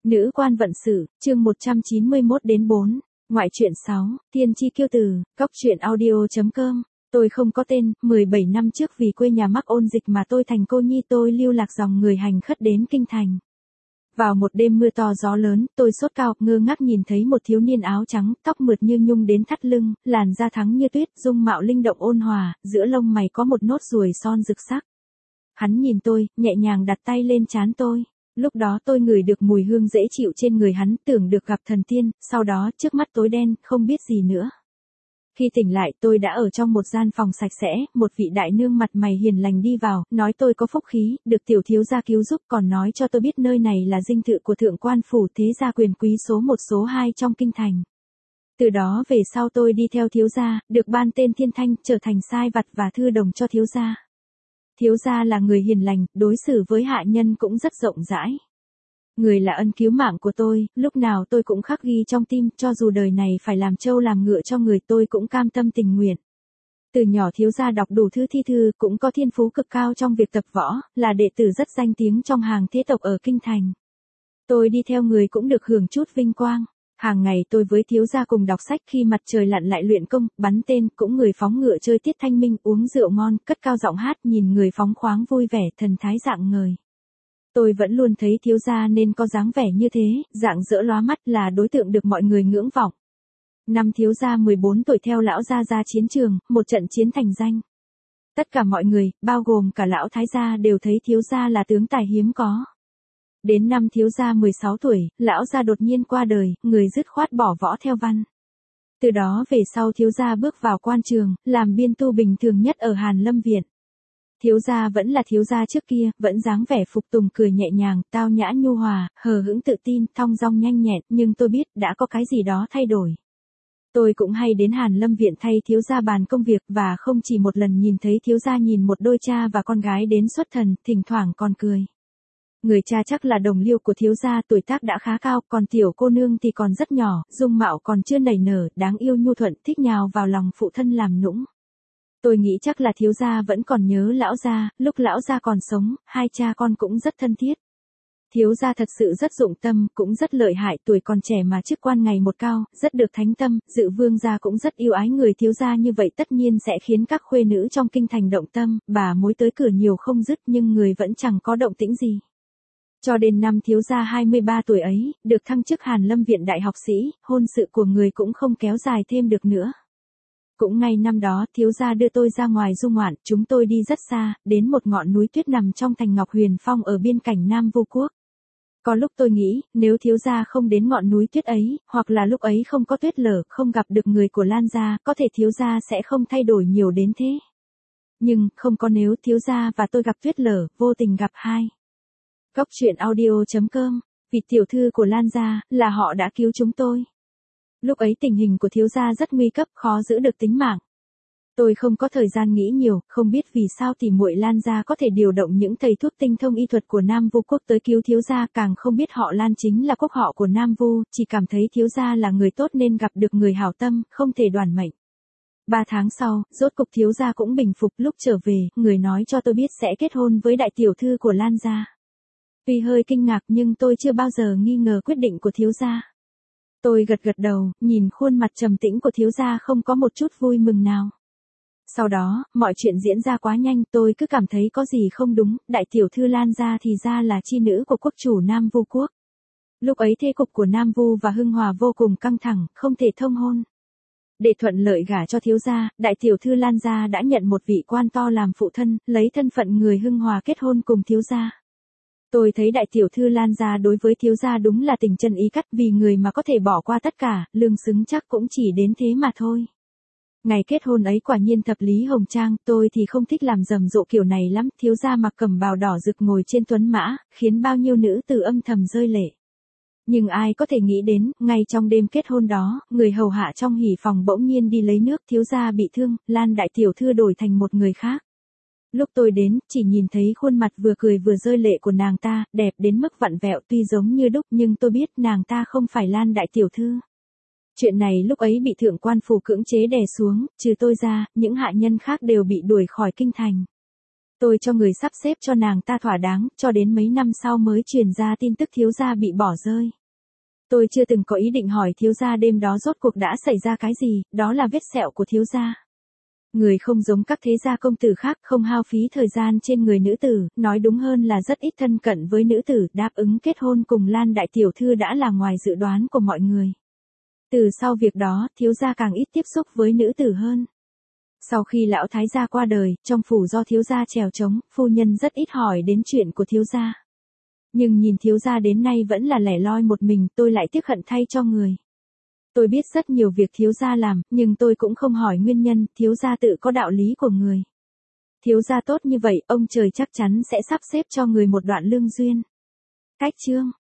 Nữ quan vận sự, chương 191-4, ngoại truyện 6, tiên tri kiêu từ, góc truyện audio.com. Tôi không có tên, 17 năm trước vì quê nhà mắc ôn dịch mà tôi thành cô nhi, tôi lưu lạc dòng người hành khất đến kinh thành. Vào một đêm mưa to gió lớn, tôi sốt cao, ngơ ngác nhìn thấy một thiếu niên áo trắng, tóc mượt như nhung đến thắt lưng, làn da thắng như tuyết, dung mạo linh động ôn hòa, giữa lông mày có một nốt ruồi son rực sắc. Hắn nhìn tôi, nhẹ nhàng đặt tay lên trán tôi. Lúc đó tôi ngửi được mùi hương dễ chịu trên người hắn, tưởng được gặp thần tiên, sau đó trước mắt tối đen, không biết gì nữa. Khi tỉnh lại tôi đã ở trong một gian phòng sạch sẽ, một vị đại nương mặt mày hiền lành đi vào, nói tôi có phúc khí, được tiểu thiếu gia cứu giúp, còn nói cho tôi biết nơi này là dinh thự của thượng quan phủ thế gia quyền quý số 1 số 2 trong kinh thành. Từ đó về sau tôi đi theo thiếu gia, được ban tên Thiên Thanh, trở thành sai vặt và thư đồng cho thiếu gia. Thiếu gia là người hiền lành, đối xử với hạ nhân cũng rất rộng rãi. Người là ân cứu mạng của tôi, lúc nào tôi cũng khắc ghi trong tim, cho dù đời này phải làm trâu làm ngựa cho người tôi cũng cam tâm tình nguyện. Từ nhỏ thiếu gia đọc đủ thư thi thư, cũng có thiên phú cực cao trong việc tập võ, là đệ tử rất danh tiếng trong hàng thế tộc ở kinh thành. Tôi đi theo người cũng được hưởng chút vinh quang. Hàng ngày tôi với thiếu gia cùng đọc sách, khi mặt trời lặn lại luyện công, bắn tên, cũng người phóng ngựa chơi tiết thanh minh, uống rượu ngon, cất cao giọng hát, nhìn người phóng khoáng vui vẻ, thần thái rạng ngời. Tôi vẫn luôn thấy thiếu gia nên có dáng vẻ như thế, rạng rỡ lóa mắt, là đối tượng được mọi người ngưỡng vọng. Năm thiếu gia 14 tuổi theo lão gia ra chiến trường, một trận chiến thành danh. Tất cả mọi người, bao gồm cả lão thái gia đều thấy thiếu gia là tướng tài hiếm có. Đến năm thiếu gia 16 tuổi, lão gia đột nhiên qua đời, người dứt khoát bỏ võ theo văn. Từ đó về sau thiếu gia bước vào quan trường, làm biên tu bình thường nhất ở Hàn Lâm Viện. Thiếu gia vẫn là thiếu gia trước kia, vẫn dáng vẻ phục tùng, cười nhẹ nhàng, tao nhã nhu hòa, hờ hững tự tin, thong dong nhanh nhẹn, nhưng tôi biết đã có cái gì đó thay đổi. Tôi cũng hay đến Hàn Lâm Viện thay thiếu gia bàn công việc, và không chỉ một lần nhìn thấy thiếu gia nhìn một đôi cha và con gái đến xuất thần, thỉnh thoảng còn cười. Người cha chắc là đồng liêu của thiếu gia, tuổi tác đã khá cao, còn tiểu cô nương thì còn rất nhỏ, dung mạo còn chưa nảy nở, đáng yêu nhu thuận, thích nhào vào lòng phụ thân làm nũng. Tôi nghĩ chắc là thiếu gia vẫn còn nhớ lão gia, lúc lão gia còn sống, hai cha con cũng rất thân thiết. Thiếu gia thật sự rất dụng tâm, cũng rất lợi hại, tuổi còn trẻ mà chức quan ngày một cao, rất được thánh tâm, Dự vương gia cũng rất yêu ái người thiếu gia như vậy, tất nhiên sẽ khiến các khuê nữ trong kinh thành động tâm, bà mối tới cửa nhiều không dứt, nhưng người vẫn chẳng có động tĩnh gì. Cho đến năm thiếu gia 23 tuổi ấy, được thăng chức Hàn Lâm Viện đại học sĩ, hôn sự của người cũng không kéo dài thêm được nữa. Cũng ngay năm đó, thiếu gia đưa tôi ra ngoài du ngoạn, chúng tôi đi rất xa, đến một ngọn núi tuyết nằm trong thành Ngọc Huyền Phong ở biên cảnh Nam Vu Quốc. Có lúc tôi nghĩ, nếu thiếu gia không đến ngọn núi tuyết ấy, hoặc là lúc ấy không có tuyết lở, không gặp được người của Lan gia, có thể thiếu gia sẽ không thay đổi nhiều đến thế. Nhưng, không có nếu, thiếu gia và tôi gặp tuyết lở, vô tình gặp hai. Góc truyện audio.com, vị tiểu thư của Lan gia, là họ đã cứu chúng tôi. Lúc ấy tình hình của thiếu gia rất nguy cấp, khó giữ được tính mạng. Tôi không có thời gian nghĩ nhiều, không biết vì sao tỷ muội Lan gia có thể điều động những thầy thuốc tinh thông y thuật của Nam Vu Quốc tới cứu thiếu gia, càng không biết họ Lan chính là quốc họ của Nam Vu, chỉ cảm thấy thiếu gia là người tốt nên gặp được người hảo tâm, không thể đoản mệnh. 3 tháng sau, rốt cục thiếu gia cũng bình phục, lúc trở về, người nói cho tôi biết sẽ kết hôn với đại tiểu thư của Lan gia. Tuy hơi kinh ngạc nhưng tôi chưa bao giờ nghi ngờ quyết định của thiếu gia. Tôi gật gật đầu, nhìn khuôn mặt trầm tĩnh của thiếu gia không có một chút vui mừng nào. Sau đó, mọi chuyện diễn ra quá nhanh, tôi cứ cảm thấy có gì không đúng, đại tiểu thư Lan gia thì ra là chi nữ của quốc chủ Nam Vu Quốc. Lúc ấy thế cục của Nam Vu và Hưng Hòa vô cùng căng thẳng, không thể thông hôn. Để thuận lợi gả cho thiếu gia, đại tiểu thư Lan gia đã nhận một vị quan to làm phụ thân, lấy thân phận người Hưng Hòa kết hôn cùng thiếu gia. Tôi thấy đại tiểu thư Lan gia đối với thiếu gia đúng là tình chân ý cắt, vì người mà có thể bỏ qua tất cả, lương xứng chắc cũng chỉ đến thế mà thôi. Ngày kết hôn ấy quả nhiên thập lý hồng trang, tôi thì không thích làm rầm rộ kiểu này lắm, thiếu gia mặc cẩm bào đỏ rực ngồi trên tuấn mã, khiến bao nhiêu nữ tử âm thầm rơi lệ. Nhưng ai có thể nghĩ đến, ngay trong đêm kết hôn đó, người hầu hạ trong hỉ phòng bỗng nhiên đi lấy nước, thiếu gia bị thương, Lan đại tiểu thư đổi thành một người khác. Lúc tôi đến, chỉ nhìn thấy khuôn mặt vừa cười vừa rơi lệ của nàng ta, đẹp đến mức vặn vẹo, tuy giống như đúc nhưng tôi biết nàng ta không phải Lan đại tiểu thư. Chuyện này lúc ấy bị thượng quan phủ cưỡng chế đè xuống, trừ tôi ra, những hạ nhân khác đều bị đuổi khỏi kinh thành. Tôi cho người sắp xếp cho nàng ta thỏa đáng, cho đến mấy năm sau mới truyền ra tin tức thiếu gia bị bỏ rơi. Tôi chưa từng có ý định hỏi thiếu gia đêm đó rốt cuộc đã xảy ra cái gì, đó là vết sẹo của thiếu gia. Người không giống các thế gia công tử khác, không hao phí thời gian trên người nữ tử, nói đúng hơn là rất ít thân cận với nữ tử, đáp ứng kết hôn cùng Lan đại tiểu thư đã là ngoài dự đoán của mọi người. Từ sau việc đó, thiếu gia càng ít tiếp xúc với nữ tử hơn. Sau khi lão thái gia qua đời, trong phủ do thiếu gia trèo trống, phu nhân rất ít hỏi đến chuyện của thiếu gia. Nhưng nhìn thiếu gia đến nay vẫn là lẻ loi một mình, tôi lại tiếc hận thay cho người. Tôi biết rất nhiều việc thiếu gia làm, nhưng tôi cũng không hỏi nguyên nhân, thiếu gia tự có đạo lý của người. Thiếu gia tốt như vậy, ông trời chắc chắn sẽ sắp xếp cho người một đoạn lương duyên. Cách chương